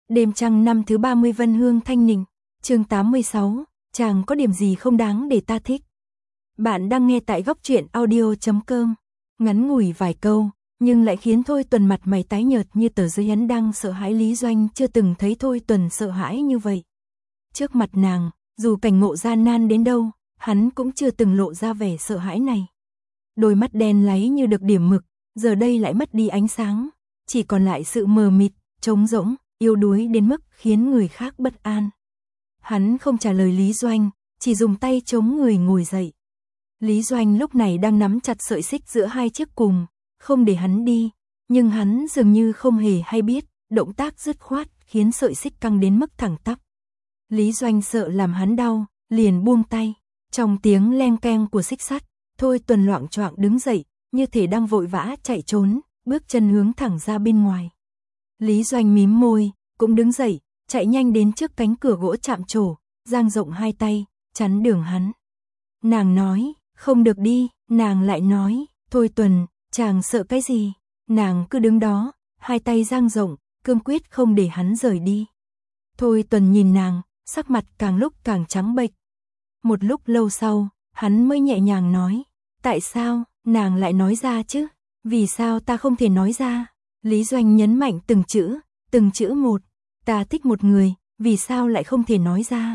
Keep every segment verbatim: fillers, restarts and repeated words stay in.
Đêm trăng năm thứ ba mươi Vân Hương Thanh Ninh, chương tám mươi sáu, chàng có điểm gì không đáng để ta thích. Bạn đang nghe tại góc truyện audio chấm com. Ngắn ngủi vài câu, nhưng lại khiến Thôi Tuần mặt mày tái nhợt như tờ giấy. Hắn đang sợ hãi. Lý Doanh chưa từng thấy Thôi Tuần sợ hãi như vậy. Trước mặt nàng, dù cảnh ngộ gian nan đến đâu, hắn cũng chưa từng lộ ra vẻ sợ hãi này. Đôi mắt đen láy như được điểm mực, giờ đây lại mất đi ánh sáng, chỉ còn lại sự mờ mịt, trống rỗng, yếu đuối đến mức khiến người khác bất an. Hắn không trả lời Lý Doanh, chỉ dùng tay chống người ngồi dậy. Lý Doanh lúc này đang nắm chặt sợi xích giữa hai chiếc cùm, không để hắn đi, nhưng hắn dường như không hề hay biết, động tác dứt khoát khiến sợi xích căng đến mức thẳng tắp. Lý Doanh sợ làm hắn đau, liền buông tay. Trong tiếng leng keng của xích sắt, Thôi Tuần loạng choạng đứng dậy, như thể đang vội vã chạy trốn, bước chân hướng thẳng ra bên ngoài. Lý Doanh mím môi, cũng đứng dậy, chạy nhanh đến trước cánh cửa gỗ chạm trổ, dang rộng hai tay, chắn đường hắn. Nàng nói, không được đi, nàng lại nói, Thôi Tuần, chàng sợ cái gì? Nàng cứ đứng đó, hai tay dang rộng, cương quyết không để hắn rời đi. Thôi Tuần nhìn nàng, sắc mặt càng lúc càng trắng bệch. Một lúc lâu sau, hắn mới nhẹ nhàng nói, tại sao, nàng lại nói ra chứ? Vì sao ta không thể nói ra? Lý Doanh nhấn mạnh từng chữ, từng chữ một. Ta thích một người, vì sao lại không thể nói ra?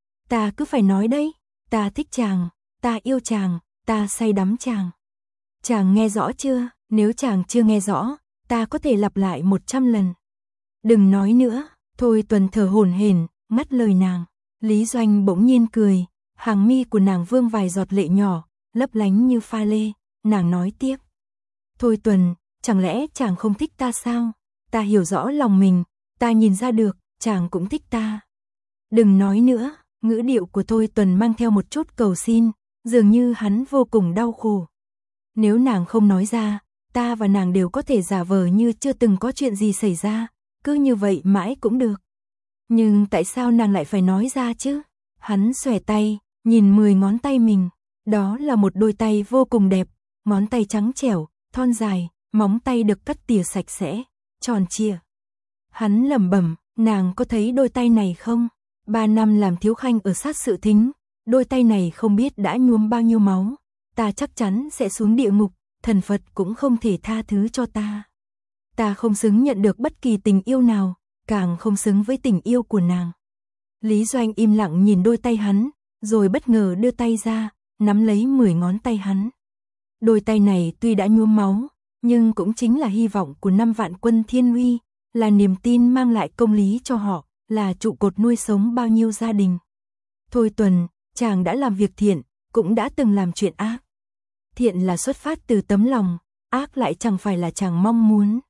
Ta cứ phải nói đấy, ta thích chàng, ta yêu chàng, ta say đắm chàng. Chàng nghe rõ chưa? Nếu chàng chưa nghe rõ, ta có thể lặp lại một trăm lần. Đừng nói nữa. Thôi Tuần thở hổn hển, ngắt lời nàng. Lý Doanh bỗng nhiên cười, hàng mi của nàng vương vài giọt lệ nhỏ, lấp lánh như pha lê. Nàng nói tiếp. Thôi Tuần, chẳng lẽ chàng không thích ta sao? Ta hiểu rõ lòng mình, ta nhìn ra được, chàng cũng thích ta. Đừng nói nữa. Ngữ điệu của Thôi Tuần mang theo một chút cầu xin, dường như hắn vô cùng đau khổ. Nếu nàng không nói ra, ta và nàng đều có thể giả vờ như chưa từng có chuyện gì xảy ra, cứ như vậy mãi cũng được. Nhưng tại sao nàng lại phải nói ra chứ? Hắn xòe tay, nhìn mười ngón tay mình, đó là một đôi tay vô cùng đẹp, ngón tay trắng trẻo, thon dài, móng tay được cắt tỉa sạch sẽ, tròn trịa. Hắn lẩm bẩm, nàng có thấy đôi tay này không? Ba năm làm thiếu khanh ở sát sự thính, đôi tay này không biết đã nhuốm bao nhiêu máu. Ta chắc chắn sẽ xuống địa ngục, thần Phật cũng không thể tha thứ cho ta. Ta không xứng nhận được bất kỳ tình yêu nào, càng không xứng với tình yêu của nàng. Lý Doanh im lặng nhìn đôi tay hắn, rồi bất ngờ đưa tay ra, nắm lấy mười ngón tay hắn. Đôi tay này tuy đã nhuốm máu, nhưng cũng chính là hy vọng của năm vạn quân Thiên Uy, là niềm tin mang lại công lý cho họ, là trụ cột nuôi sống bao nhiêu gia đình. Thôi Tuần, chàng đã làm việc thiện, cũng đã từng làm chuyện ác. Thiện là xuất phát từ tấm lòng, ác lại chẳng phải là chàng mong muốn.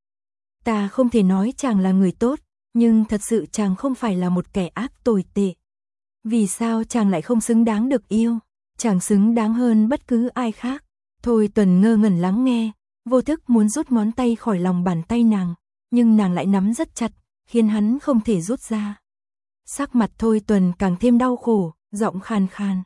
Ta không thể nói chàng là người tốt, nhưng thật sự chàng không phải là một kẻ ác tồi tệ. Vì sao chàng lại không xứng đáng được yêu? Chàng xứng đáng hơn bất cứ ai khác. Thôi Tuần ngơ ngẩn lắng nghe, vô thức muốn rút ngón tay khỏi lòng bàn tay nàng, nhưng nàng lại nắm rất chặt, khiến hắn không thể rút ra. Sắc mặt Thôi Tuần càng thêm đau khổ, giọng khàn khàn.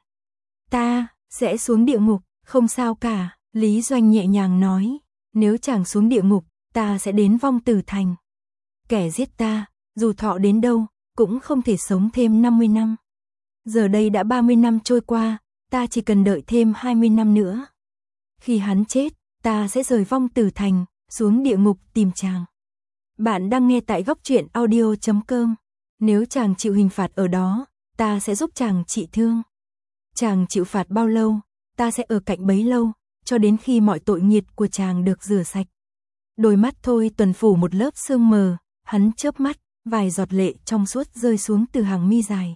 Ta sẽ xuống địa ngục, không sao cả. Lý Doanh nhẹ nhàng nói, nếu chàng xuống địa ngục, ta sẽ đến Vong Tử Thành. Kẻ giết ta, dù thọ đến đâu, cũng không thể sống thêm năm mươi năm. Giờ đây đã ba mươi năm trôi qua, ta chỉ cần đợi thêm hai mươi năm nữa. Khi hắn chết, ta sẽ rời Vong Tử Thành, xuống địa ngục tìm chàng. Bạn đang nghe tại góc truyện audio chấm com. Nếu chàng chịu hình phạt ở đó, ta sẽ giúp chàng trị thương. Chàng chịu phạt bao lâu, ta sẽ ở cạnh bấy lâu, cho đến khi mọi tội nghiệt của chàng được rửa sạch. Đôi mắt Thôi Tuần phủ một lớp sương mờ, hắn chớp mắt, vài giọt lệ trong suốt rơi xuống từ hàng mi dài.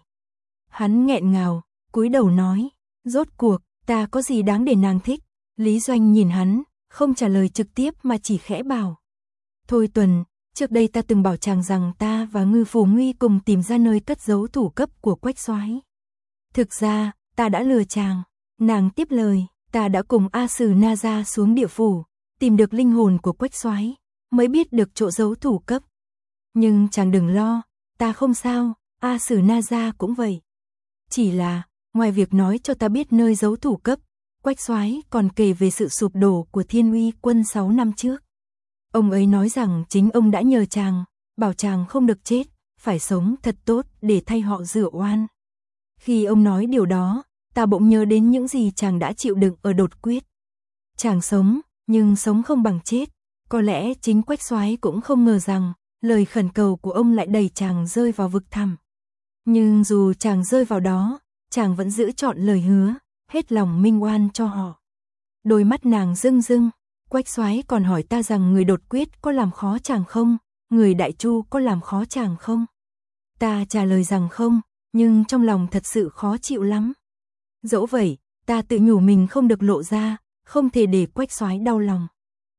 Hắn nghẹn ngào, cúi đầu nói, rốt cuộc, ta có gì đáng để nàng thích? Lý Doanh nhìn hắn, không trả lời trực tiếp mà chỉ khẽ bảo. Thôi Tuần, trước đây ta từng bảo chàng rằng ta và Ngư Phù Nguy cùng tìm ra nơi cất giấu thủ cấp của Quách Soái. Thực ra, ta đã lừa chàng. Nàng tiếp lời, ta đã cùng A Sử Na Gia xuống địa phủ, tìm được linh hồn của Quách Soái, mới biết được chỗ giấu thủ cấp. Nhưng chàng đừng lo, ta không sao, A Sử Na Gia cũng vậy. Chỉ là, ngoài việc nói cho ta biết nơi giấu thủ cấp, Quách Soái còn kể về sự sụp đổ của Thiên Uy quân sáu năm trước. Ông ấy nói rằng chính ông đã nhờ chàng, bảo chàng không được chết, phải sống thật tốt để thay họ rửa oan. Khi ông nói điều đó, ta bỗng nhớ đến những gì chàng đã chịu đựng ở đột quyết. Chàng sống, nhưng sống không bằng chết. Có lẽ chính Quách Soái cũng không ngờ rằng, lời khẩn cầu của ông lại đẩy chàng rơi vào vực thẳm. Nhưng dù chàng rơi vào đó, chàng vẫn giữ trọn lời hứa, hết lòng minh oan cho họ. Đôi mắt nàng rưng rưng, Quách Soái còn hỏi ta rằng người đột quyết có làm khó chàng không, người Đại Chu có làm khó chàng không? Ta trả lời rằng không, nhưng trong lòng thật sự khó chịu lắm. Dẫu vậy, ta tự nhủ mình không được lộ ra, không thể để Quách Soái đau lòng.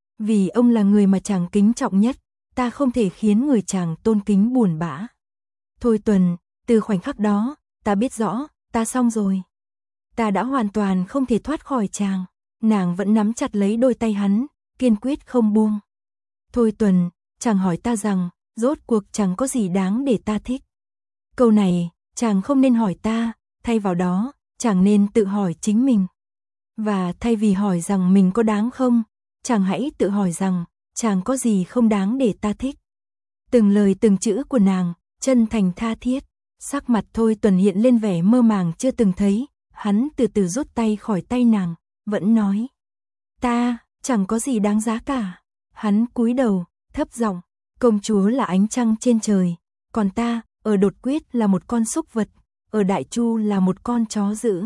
Vì ông là người mà chàng kính trọng nhất, ta không thể khiến người chàng tôn kính buồn bã. Thôi Tuần, từ khoảnh khắc đó, ta biết rõ, ta xong rồi. Ta đã hoàn toàn không thể thoát khỏi chàng. Nàng vẫn nắm chặt lấy đôi tay hắn, kiên quyết không buông. Thôi Tuần, chàng hỏi ta rằng, rốt cuộc chàng có gì đáng để ta thích? Câu này, chàng không nên hỏi ta, thay vào đó, chàng nên tự hỏi chính mình. Và thay vì hỏi rằng mình có đáng không, chàng hãy tự hỏi rằng, chàng có gì không đáng để ta thích. Từng lời từng chữ của nàng, chân thành tha thiết, sắc mặt Thôi Tuần hiện lên vẻ mơ màng chưa từng thấy, hắn từ từ rút tay khỏi tay nàng, vẫn nói. Ta, chẳng có gì đáng giá cả. Hắn cúi đầu, thấp giọng, công chúa là ánh trăng trên trời, còn ta, ở đột quyết là một con súc vật, ở Đại Chu là một con chó dữ.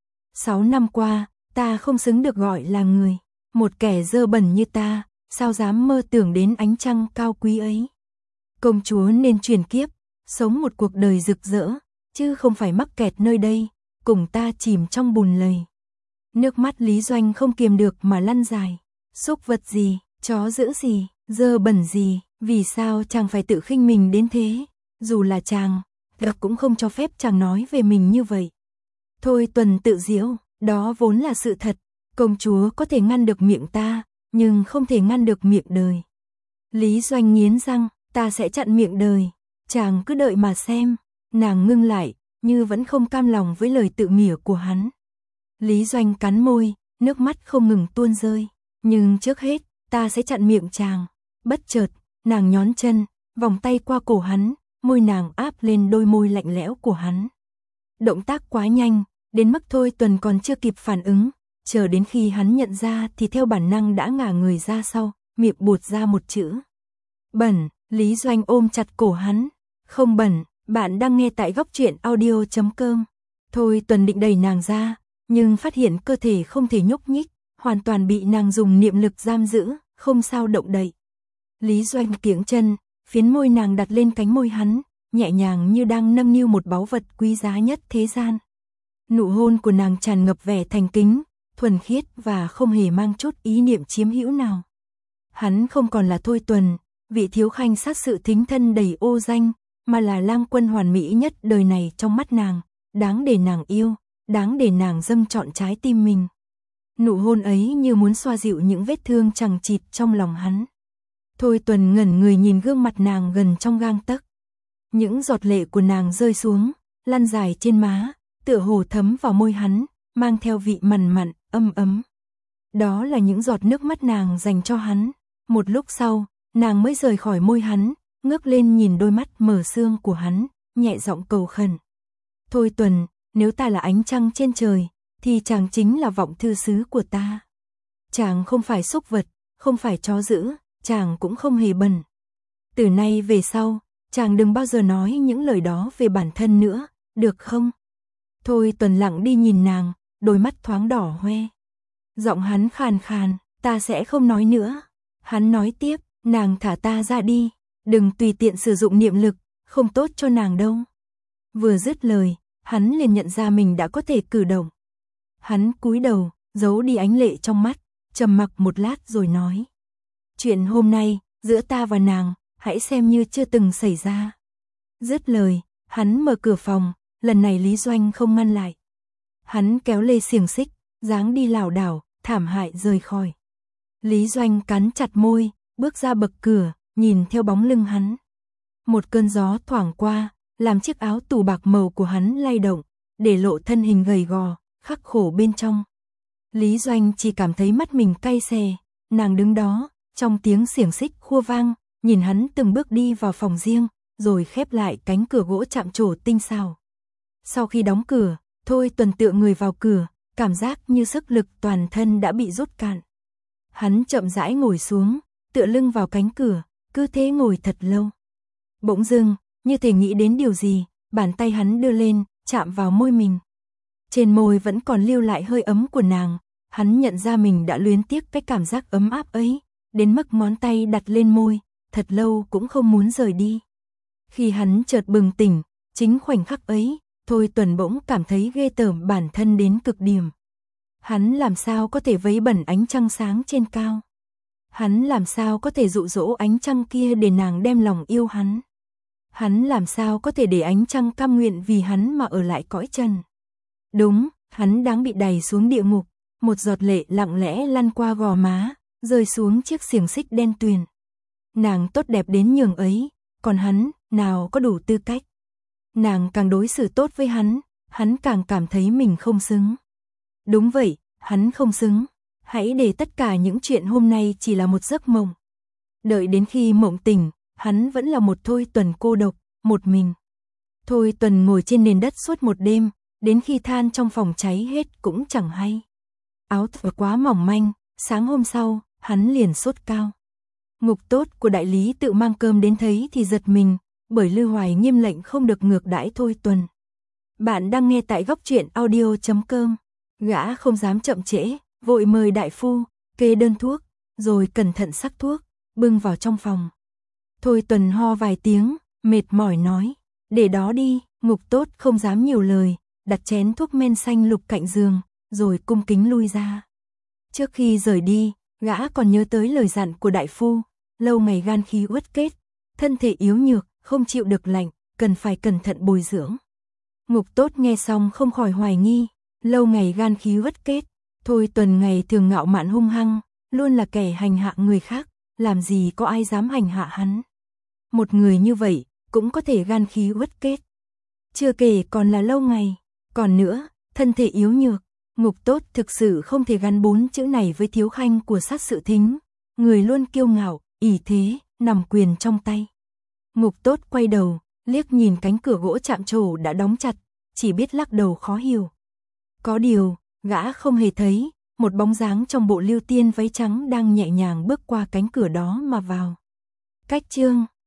Sáu năm qua, ta không xứng được gọi là người, một kẻ dơ bẩn như ta, sao dám mơ tưởng đến ánh trăng cao quý ấy. Công chúa nên chuyển kiếp, sống một cuộc đời rực rỡ, chứ không phải mắc kẹt nơi đây, cùng ta chìm trong bùn lầy. Nước mắt Lý Doanh không kiềm được mà lăn dài. Súc vật gì, chó dữ gì, dơ bẩn gì, vì sao chàng phải tự khinh mình đến thế? Dù là chàng, Độc cũng không cho phép chàng nói về mình như vậy. Thôi Tuần tự giễu, đó vốn là sự thật. Công chúa có thể ngăn được miệng ta, nhưng không thể ngăn được miệng đời. Lý Doanh nghiến răng, ta sẽ chặn miệng đời. Chàng cứ đợi mà xem. Nàng ngưng lại, như vẫn không cam lòng với lời tự mỉa của hắn. Lý Doanh cắn môi, nước mắt không ngừng tuôn rơi. Nhưng trước hết, ta sẽ chặn miệng chàng. Bất chợt, nàng nhón chân, vòng tay qua cổ hắn, môi nàng áp lên đôi môi lạnh lẽo của hắn. Động tác quá nhanh, đến mức Thôi Tuần còn chưa kịp phản ứng, chờ đến khi hắn nhận ra thì theo bản năng đã ngả người ra sau, miệng buột ra một chữ. Bẩn. Lý Doanh ôm chặt cổ hắn. Không bẩn. Bạn đang nghe tại góc truyện audio chấm com. Thôi Tuần định đẩy nàng ra, nhưng phát hiện cơ thể không thể nhúc nhích, hoàn toàn bị nàng dùng niệm lực giam giữ, không sao động đậy. Lý Doanh kiễng chân, phiến môi nàng đặt lên cánh môi hắn, nhẹ nhàng như đang nâng niu một báu vật quý giá nhất thế gian. Nụ hôn của nàng tràn ngập vẻ thành kính, thuần khiết và không hề mang chút ý niệm chiếm hữu nào. Hắn không còn là Thôi Tuần, vị thiếu khanh sát sự thính thân đầy ô danh, mà là lang quân hoàn mỹ nhất đời này trong mắt nàng, đáng để nàng yêu, đáng để nàng dâng trọn trái tim mình. Nụ hôn ấy như muốn xoa dịu những vết thương chằng chịt trong lòng hắn. Thôi Tuần ngẩn người nhìn gương mặt nàng gần trong gang tấc. Những giọt lệ của nàng rơi xuống, lăn dài trên má, tựa hồ thấm vào môi hắn, mang theo vị mặn mặn, âm ấm. Đó là những giọt nước mắt nàng dành cho hắn. Một lúc sau, nàng mới rời khỏi môi hắn, ngước lên nhìn đôi mắt mờ sương của hắn, nhẹ giọng cầu khẩn. Thôi Tuần, nếu ta là ánh trăng trên trời, thì chàng chính là vọng thư sứ của ta. Chàng không phải súc vật, không phải chó dữ, chàng cũng không hề bẩn. Từ nay về sau, chàng đừng bao giờ nói những lời đó về bản thân nữa, được không? Thôi Tuần lặng đi nhìn nàng, đôi mắt thoáng đỏ hoe. Giọng hắn khàn khàn, ta sẽ không nói nữa. Hắn nói tiếp, nàng thả ta ra đi, đừng tùy tiện sử dụng niệm lực, không tốt cho nàng đâu. Vừa dứt lời, hắn liền nhận ra mình đã có thể cử động. Hắn cúi đầu, giấu đi ánh lệ trong mắt, trầm mặc một lát rồi nói. Chuyện hôm nay, giữa ta và nàng, hãy xem như chưa từng xảy ra. Dứt lời, hắn mở cửa phòng, lần này Lý Doanh không ngăn lại. Hắn kéo lê xiềng xích, dáng đi lảo đảo, thảm hại rời khỏi. Lý Doanh cắn chặt môi, bước ra bậc cửa, nhìn theo bóng lưng hắn. Một cơn gió thoảng qua, làm chiếc áo tù bạc màu của hắn lay động, để lộ thân hình gầy gò, khắc khổ bên trong. Lý Doanh chỉ cảm thấy mắt mình cay xè, nàng đứng đó, trong tiếng xiềng xích khua vang, nhìn hắn từng bước đi vào phòng riêng, rồi khép lại cánh cửa gỗ chạm trổ tinh xảo. Sau khi đóng cửa, Thôi Tuần tựa người vào cửa, cảm giác như sức lực toàn thân đã bị rút cạn. Hắn chậm rãi ngồi xuống, tựa lưng vào cánh cửa, cứ thế ngồi thật lâu. Bỗng dưng, như thể nghĩ đến điều gì, bàn tay hắn đưa lên, chạm vào môi mình. Trên môi vẫn còn lưu lại hơi ấm của nàng, hắn nhận ra mình đã luyến tiếc cái cảm giác ấm áp ấy, đến mức ngón tay đặt lên môi, thật lâu cũng không muốn rời đi. Khi hắn chợt bừng tỉnh, chính khoảnh khắc ấy, Thôi Tuần bỗng cảm thấy ghê tởm bản thân đến cực điểm. Hắn làm sao có thể vấy bẩn ánh trăng sáng trên cao? Hắn làm sao có thể dụ dỗ ánh trăng kia để nàng đem lòng yêu hắn? Hắn làm sao có thể để ánh trăng cam nguyện vì hắn mà ở lại cõi trần? Đúng, hắn đáng bị đày xuống địa ngục, một giọt lệ lặng lẽ lăn qua gò má, rơi xuống chiếc xiềng xích đen tuyền. Nàng tốt đẹp đến nhường ấy, còn hắn, nào có đủ tư cách. Nàng càng đối xử tốt với hắn, hắn càng cảm thấy mình không xứng. Đúng vậy, hắn không xứng. Hãy để tất cả những chuyện hôm nay chỉ là một giấc mộng. Đợi đến khi mộng tỉnh, hắn vẫn là một Thôi Tuần cô độc, một mình. Thôi Tuần ngồi trên nền đất suốt một đêm, đến khi than trong phòng cháy hết cũng chẳng hay. Áo thừa quá mỏng manh, sáng hôm sau, hắn liền sốt cao. Ngục tốt của đại lý tự mang cơm đến thấy thì giật mình, bởi Lư Hoài nghiêm lệnh không được ngược đãi Thôi Tuần. Bạn đang nghe tại góc truyện audio chấm com. Gã không dám chậm trễ, vội mời đại phu, kê đơn thuốc, rồi cẩn thận sắc thuốc, bưng vào trong phòng. Thôi Tuần ho vài tiếng, mệt mỏi nói, để đó đi. Ngục tốt không dám nhiều lời, đặt chén thuốc men xanh lục cạnh giường, rồi cung kính lui ra. Trước khi rời đi, gã còn nhớ tới lời dặn của đại phu, lâu ngày gan khí uất kết, thân thể yếu nhược, không chịu được lạnh, cần phải cẩn thận bồi dưỡng. Ngục tốt nghe xong không khỏi hoài nghi, lâu ngày gan khí uất kết, Thôi Tuần ngày thường ngạo mạn hung hăng, luôn là kẻ hành hạ người khác, làm gì có ai dám hành hạ hắn. Một người như vậy, cũng có thể gan khí uất kết. Chưa kể còn là lâu ngày, còn nữa, thân thể yếu nhược, ngục tốt thực sự không thể gắn bốn chữ này với thiếu khanh của Sát Sự Thính, người luôn kiêu ngạo, ỷ thế, nằm quyền trong tay. Ngục tốt quay đầu, liếc nhìn cánh cửa gỗ chạm trổ đã đóng chặt, chỉ biết lắc đầu khó hiểu. Có điều, gã không hề thấy, một bóng dáng trong bộ lưu tiên váy trắng đang nhẹ nhàng bước qua cánh cửa đó mà vào. Cách chương